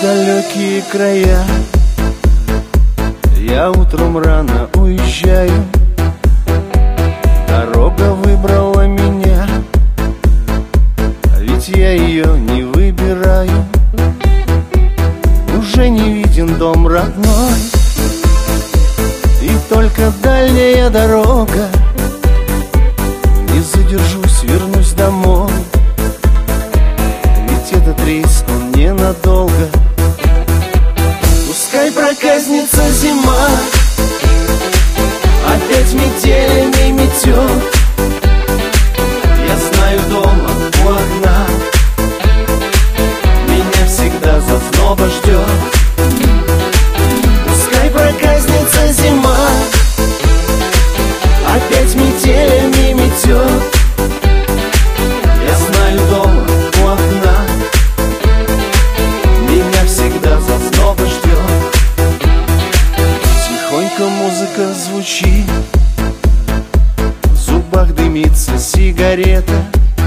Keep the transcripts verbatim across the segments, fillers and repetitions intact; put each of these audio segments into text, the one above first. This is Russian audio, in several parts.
далекие края. Я утром рано уезжаю, дорога выбрала меня, ведь я ее не выбираю. Уже не виден дом родной, и только дальняя дорога. Не задержусь, вернусь домой, ведь этот рейс, он ненадолго. Пускай проказнится зима, опять метелями метет. Я знаю, дома у окна меня всегда зазноба ждет. Пускай проказнится зима, опять метелями метет. Я знаю, дома у окна меня всегда зазноба ждет. Тихонько музыка звучит, в зубах дымится сигарета,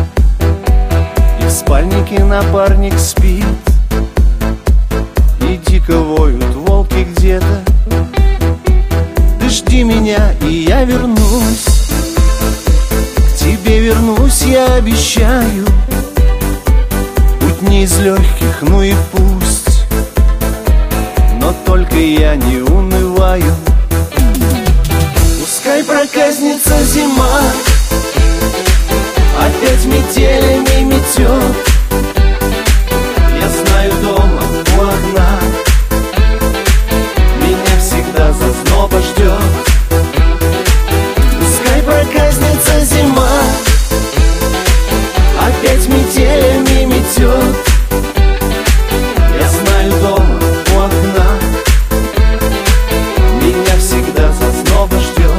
и в спальнике напарник спит, и дико воют волки где-то. Ты жди меня, и я вернусь, к тебе вернусь, я обещаю. Путь не из легких, ну и пусть, но только я не унываю. Пускай проказнится зима, опять метелями метет. Я знаю, дома у окна меня всегда зазноба ждет. Пускай проказнится зима, опять метелями метет. Я знаю, дома у окна меня всегда зазноба ждет.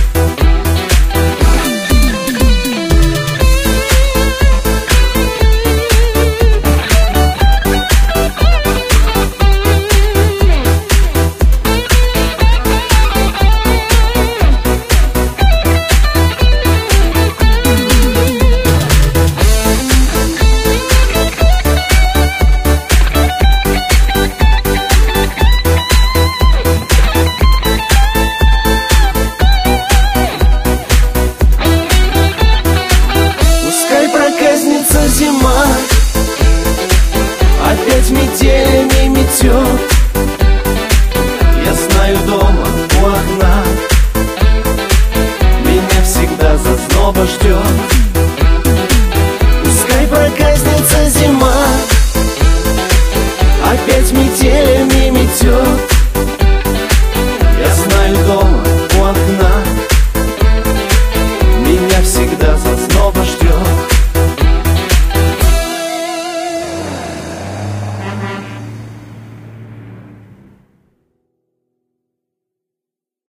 Зима, опять метелями метет. Я знаю, дома у окна меня всегда зазноба ждет.